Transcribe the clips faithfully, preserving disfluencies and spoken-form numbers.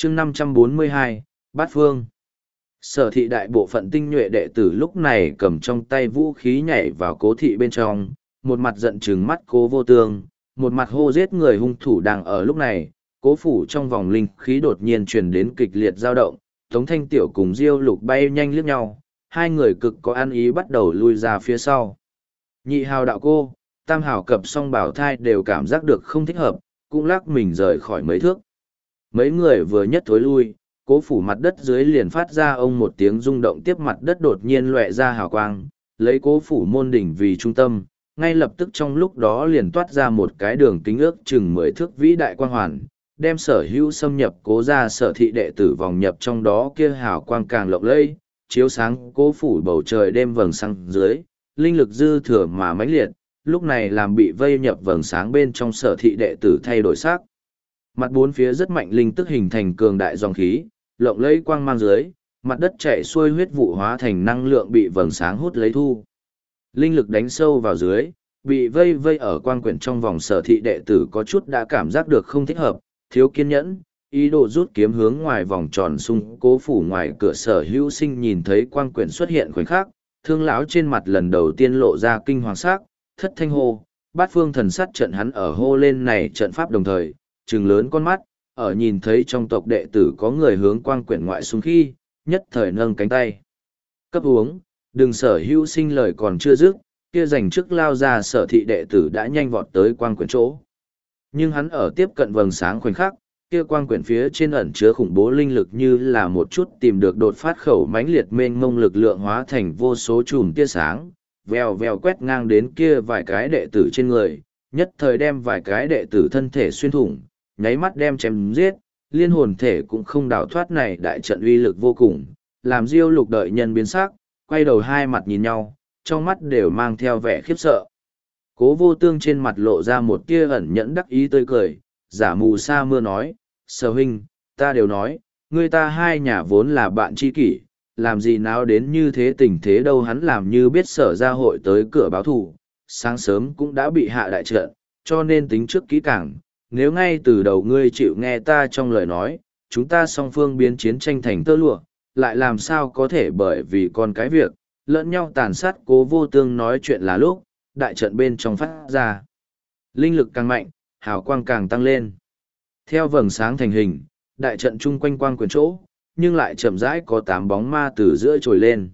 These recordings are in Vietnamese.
chương năm trăm bốn mươi hai, Bát Phương. Sở thị đại bộ phận tinh nhuệ đệ tử lúc này cầm trong tay vũ khí nhảy vào cố thị bên trong, một mặt giận trừng mắt cố vô tương, một mặt hô giết người hung thủ đang ở lúc này, cố phủ trong vòng linh khí đột nhiên truyền đến kịch liệt dao động, Tống Thanh Tiểu cùng Diêu Lục bay nhanh liếc nhau, hai người cực có ăn ý bắt đầu lui ra phía sau. Nhị hào đạo cô, tam hào cập song bảo thai đều cảm giác được không thích hợp, cũng lắc mình rời khỏi mấy thước. Mấy người vừa nhất thối lui, cố phủ mặt đất dưới liền phát ra ông một tiếng rung động, tiếp mặt đất đột nhiên lóe ra hào quang, lấy cố phủ môn đỉnh vì trung tâm, ngay lập tức trong lúc đó liền toát ra một cái đường kính ước chừng mười thước vĩ đại quang hoàn, đem sở hữu xâm nhập cố ra sở thị đệ tử vòng nhập trong đó, kia hào quang càng lộng lẫy, chiếu sáng cố phủ bầu trời đêm vầng sáng dưới, linh lực dư thừa mà mãnh liệt, lúc này làm bị vây nhập vầng sáng bên trong sở thị đệ tử thay đổi sắc. Mặt bốn phía rất mạnh linh tức hình thành cường đại dòng khí, lộng lẫy quang mang dưới, mặt đất chảy xuôi huyết vụ hóa thành năng lượng bị vầng sáng hút lấy thu. Linh lực đánh sâu vào dưới, bị vây vây ở quang quyển trong vòng sở thị đệ tử có chút đã cảm giác được không thích hợp, thiếu kiên nhẫn, ý đồ rút kiếm hướng ngoài vòng tròn xung cố phủ ngoài cửa. Sở hữu sinh nhìn thấy quang quyển xuất hiện khoảnh khắc, thương lão trên mặt lần đầu tiên lộ ra kinh hoàng sắc, thất thanh hô, Bát Phương thần sát trận. Hắn ở hô lên này trận pháp đồng thời, trừng lớn con mắt, ở nhìn thấy trong tộc đệ tử có người hướng quang quyển ngoại xuống khi, nhất thời nâng cánh tay. Cấp uống, đừng. Sở hữu sinh lời còn chưa dứt, kia giành trước lao ra sở thị đệ tử đã nhanh vọt tới quang quyển chỗ. Nhưng hắn ở tiếp cận vầng sáng khoảnh khắc, kia quang quyển phía trên ẩn chứa khủng bố linh lực như là một chút tìm được đột phát khẩu mãnh liệt mênh mông lực lượng hóa thành vô số chùm tia sáng, vèo vèo quét ngang đến kia vài cái đệ tử trên người, nhất thời đem vài cái đệ tử thân thể xuyên thủng, nháy mắt đem chém giết, liên hồn thể cũng không đào thoát. Này đại trận uy lực vô cùng, làm Diêu Lục đợi nhân biến sắc, quay đầu hai mặt nhìn nhau, trong mắt đều mang theo vẻ khiếp sợ. Cố Vô Tương trên mặt lộ ra một tia ẩn nhẫn đắc ý tươi cười, giả mù sa mưa nói, Sở huynh, ta đều nói, người ta hai nhà vốn là bạn tri kỷ, làm gì nào đến như thế tình thế đâu. Hắn làm như biết Sở gia hội tới cửa báo thù, sáng sớm cũng đã bị hạ đại trận, cho nên tính trước kỹ càng. Nếu ngay từ đầu ngươi chịu nghe ta trong lời nói, chúng ta song phương biến chiến tranh thành tơ lụa, lại làm sao có thể bởi vì con cái việc, lẫn nhau tàn sát. Cố Vô Tương nói chuyện là lúc, đại trận bên trong phát ra. Linh lực càng mạnh, hào quang càng tăng lên. Theo vầng sáng thành hình, đại trận chung quanh quang quyển chỗ, nhưng lại chậm rãi có tám bóng ma từ giữa trồi lên.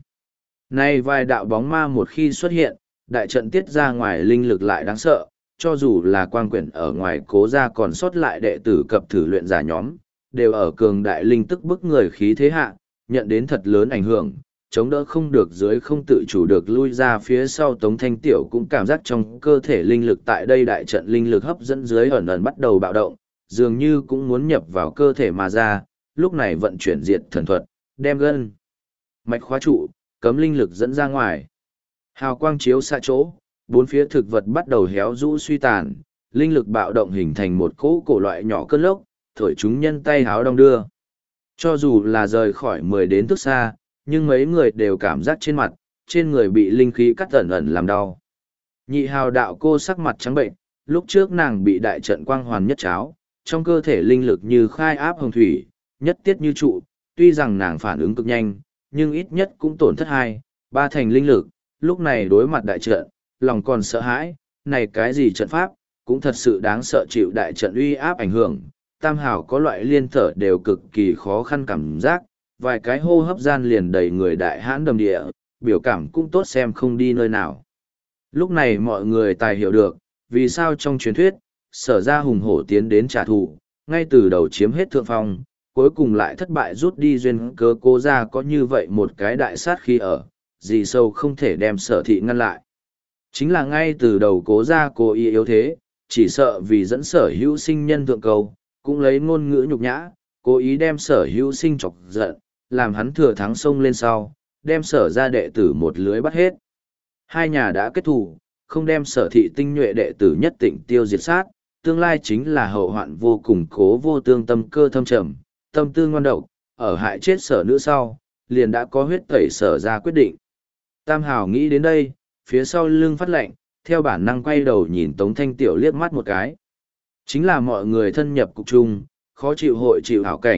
Nay vài đạo bóng ma một khi xuất hiện, đại trận tiết ra ngoài linh lực lại đáng sợ, cho dù là quang quyển ở ngoài cố ra còn sót lại đệ tử cập thử luyện giả nhóm, đều ở cường đại linh tức bức người khí thế hạ, nhận đến thật lớn ảnh hưởng, chống đỡ không được dưới không tự chủ được lui ra phía sau. Tống Thanh Tiểu cũng cảm giác trong cơ thể linh lực tại đây đại trận linh lực hấp dẫn dưới ẩn ẩn bắt đầu bạo động, dường như cũng muốn nhập vào cơ thể mà ra, lúc này vận chuyển diệt thần thuật, đem gân mạch khóa trụ, cấm linh lực dẫn ra ngoài. Hào quang chiếu xa chỗ, bốn phía thực vật bắt đầu héo rũ suy tàn, linh lực bạo động hình thành một cỗ cổ loại nhỏ cơn lốc, thổi chúng nhân tay háo đong đưa. Cho dù là rời khỏi mười đến thước xa, nhưng mấy người đều cảm giác trên mặt, trên người bị linh khí cắt ẩn ẩn làm đau. Nhị hào đạo cô sắc mặt trắng bệnh, lúc trước nàng bị đại trận quang hoàn nhất cháo, trong cơ thể linh lực như khai áp hồng thủy, nhất tiết như trụ, tuy rằng nàng phản ứng cực nhanh, nhưng ít nhất cũng tổn thất hai, ba thành linh lực, lúc này đối mặt đại trận, lòng còn sợ hãi, này cái gì trận pháp, cũng thật sự đáng sợ. Chịu đại trận uy áp ảnh hưởng, tam hào có loại liên thở đều cực kỳ khó khăn cảm giác, vài cái hô hấp gian liền đầy người đại hãn đầm địa, biểu cảm cũng tốt xem không đi nơi nào. Lúc này mọi người tài hiểu được, vì sao trong truyền thuyết, Sở gia hùng hổ tiến đến trả thù, ngay từ đầu chiếm hết thượng phong, cuối cùng lại thất bại rút đi duyên cớ. Cố gia có như vậy một cái đại sát khi ở, gì sâu không thể đem Sở thị ngăn lại. Chính là ngay từ đầu Cố gia cố ý yếu thế, chỉ sợ vì dẫn Sở hữu sinh nhân thượng cầu, cũng lấy ngôn ngữ nhục nhã, cố ý đem Sở hữu sinh chọc giận, làm hắn thừa thắng sông lên sau, đem Sở gia đệ tử một lưới bắt hết. Hai nhà đã kết thù, không đem Sở thị tinh nhuệ đệ tử nhất tịnh tiêu diệt sát, tương lai chính là hậu hoạn vô cùng. Cố Vô Tương tâm cơ thâm trầm, tâm tư ngoan độc, ở hại chết Sở nữ sau, liền đã có huyết tẩy Sở ra quyết định. Tam hào nghĩ đến đây, phía sau lưng phát lạnh, theo bản năng quay đầu nhìn Tống Thanh Tiểu liếc mắt một cái. Chính là mọi người thân nhập cục chung, khó chịu hội chịu hảo cảnh,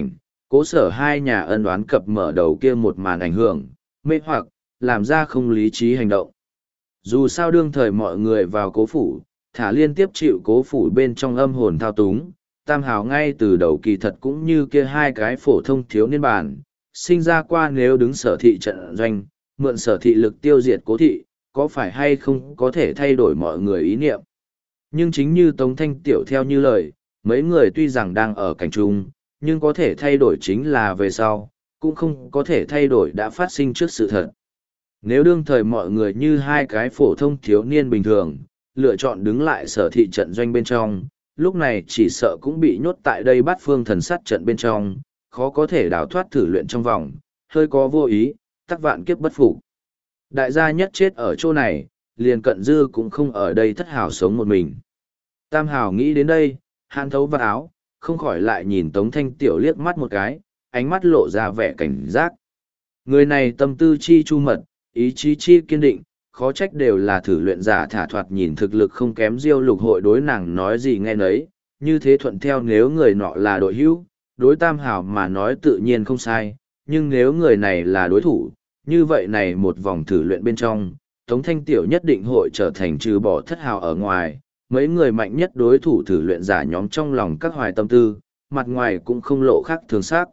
Cố sở hai nhà ân oán cập mở đầu kia một màn ảnh hưởng, mê hoặc, làm ra không lý trí hành động. Dù sao đương thời mọi người vào cố phủ, thả liên tiếp chịu cố phủ bên trong âm hồn thao túng, Tam Hào ngay từ đầu kỳ thật cũng như kia hai cái phổ thông thiếu niên bản, sinh ra qua nếu đứng sở thị trận doanh, mượn sở thị lực tiêu diệt cố thị, có phải hay không có thể thay đổi mọi người ý niệm. Nhưng chính như Tống Thanh Tiểu theo như lời, mấy người tuy rằng đang ở cảnh trung, nhưng có thể thay đổi chính là về sau, cũng không có thể thay đổi đã phát sinh trước sự thật. Nếu đương thời mọi người như hai cái phổ thông thiếu niên bình thường, lựa chọn đứng lại sở thị trận doanh bên trong, lúc này chỉ sợ cũng bị nhốt tại đây bắt phương thần sát trận bên trong, khó có thể đào thoát thử luyện trong vòng, hơi có vô ý, tắc vạn kiếp bất phục. Đại gia nhất chết ở chỗ này, liền cận dư cũng không ở đây thất hào sống một mình. Tam hào nghĩ đến đây, hàn thấu vào áo, không khỏi lại nhìn Tống Thanh Tiểu liếc mắt một cái, ánh mắt lộ ra vẻ cảnh giác. Người này tâm tư chi chu mật, ý chí chi kiên định, khó trách đều là thử luyện giả thả thoạt nhìn thực lực không kém Diêu Lục hội đối nàng nói gì nghe nấy, như thế thuận theo nếu người nọ là đội hữu, đối Tam hào mà nói tự nhiên không sai, nhưng nếu người này là đối thủ, như vậy này một vòng thử luyện bên trong, Tống Thanh Tiểu nhất định hội trở thành trừ bỏ thất hào ở ngoài, mấy người mạnh nhất đối thủ thử luyện giả nhóm trong lòng các hoài tâm tư, mặt ngoài cũng không lộ khác thường sắc.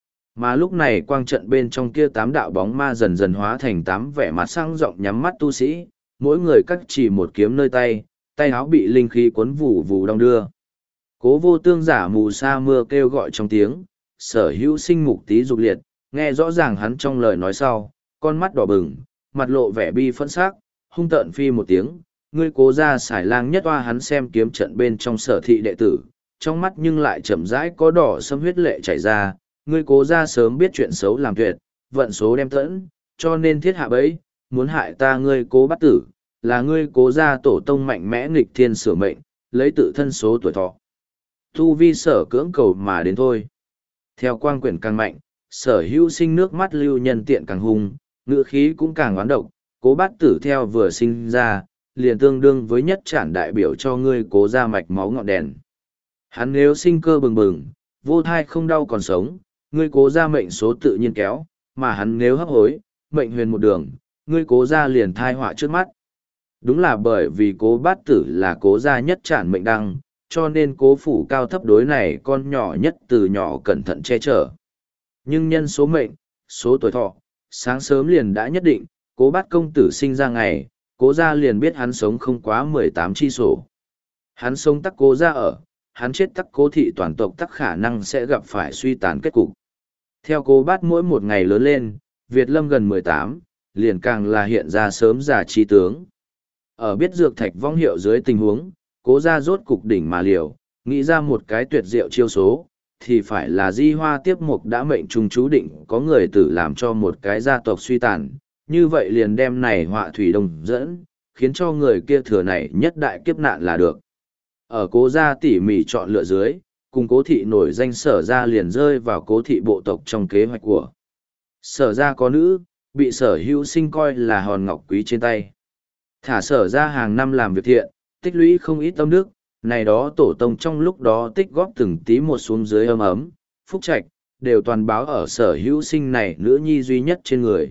Mà lúc này quang trận bên trong kia tám đạo bóng ma dần dần hóa thành tám vẻ mặt sang rộng nhắm mắt tu sĩ, mỗi người cắt chỉ một kiếm nơi tay, tay áo bị linh khí cuốn vù vù đong đưa. Cố Vô Tương giả mù sa mưa kêu gọi trong tiếng, sở hữu sinh mục tí dục liệt, nghe rõ ràng hắn trong lời nói sau, con mắt đỏ bừng, mặt lộ vẻ bi phẫn sắc, hung tợn phi một tiếng, ngươi Cố ra xài lang nhất oa hắn xem kiếm trận bên trong sở thị đệ tử, trong mắt nhưng lại chậm rãi có đỏ sâm huyết lệ chảy ra, ngươi Cố ra sớm biết chuyện xấu làm tuyệt, vận số đem tẫn, cho nên thiết hạ bấy, muốn hại ta ngươi Cố bắt tử, là ngươi Cố ra tổ tông mạnh mẽ nghịch thiên sửa mệnh, lấy tự thân số tuổi thọ. Tu vi sở cưỡng cầu mà đến thôi. Theo quang quyển càng mạnh, sở hữu sinh nước mắt lưu nhân tiện càng hung, ngữ khí cũng càng oán độc, Cố bát tử theo vừa sinh ra, liền tương đương với nhất trản đại biểu cho ngươi Cố ra mạch máu ngọn đèn. Hắn nếu sinh cơ bừng bừng, vô thai không đau còn sống, ngươi Cố ra mệnh số tự nhiên kéo, mà hắn nếu hấp hối, mệnh huyền một đường, ngươi Cố ra liền thai họa trước mắt. Đúng là bởi vì Cố bát tử là Cố ra nhất trản mệnh đăng, cho nên Cố phủ cao thấp đối này con nhỏ nhất từ nhỏ cẩn thận che chở. Nhưng nhân số mệnh, số tuổi thọ, sáng sớm liền đã nhất định, Cố bát công tử sinh ra ngày, Cố gia liền biết hắn sống không quá mười tám chi sổ. Hắn sống tắc Cố gia ở, hắn chết tắc Cố thị toàn tộc tắc khả năng sẽ gặp phải suy tàn kết cục. Theo Cố bát mỗi một ngày lớn lên, Việt Lâm gần mười tám, liền càng là hiện ra sớm già chi tướng. Ở biết dược thạch vong hiệu dưới tình huống, Cố gia rốt cục đỉnh mà liều, nghĩ ra một cái tuyệt diệu chiêu số, thì phải là di hoa tiếp mục đã mệnh trùng chú định có người tử làm cho một cái gia tộc suy tàn, như vậy liền đem này họa thủy đồng dẫn, khiến cho người kia thừa này nhất đại kiếp nạn là được. Ở Cố gia tỉ mỉ chọn lựa dưới, cùng Cố thị nổi danh sở gia liền rơi vào Cố thị bộ tộc trong kế hoạch của. Sở gia có nữ, bị sở hữu sinh coi là hòn ngọc quý trên tay. Thả sở gia hàng năm làm việc thiện, tích lũy không ít tâm đức, này đó tổ tông trong lúc đó tích góp từng tí một xuống dưới ấm ấm, phúc trạch, đều toàn báo ở sở hữu sinh này nữ nhi duy nhất trên người.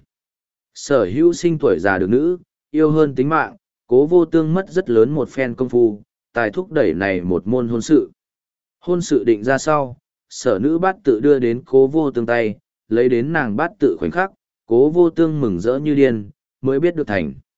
Sở hữu sinh tuổi già được nữ, yêu hơn tính mạng, Cố Vô Tương mất rất lớn một phen công phu, tài thúc đẩy này một môn hôn sự. Hôn sự định ra sau, sở nữ bát tự đưa đến Cố Vô Tương tay, lấy đến nàng bát tự khoảnh khắc, Cố Vô Tương mừng rỡ như điên, mới biết được thành.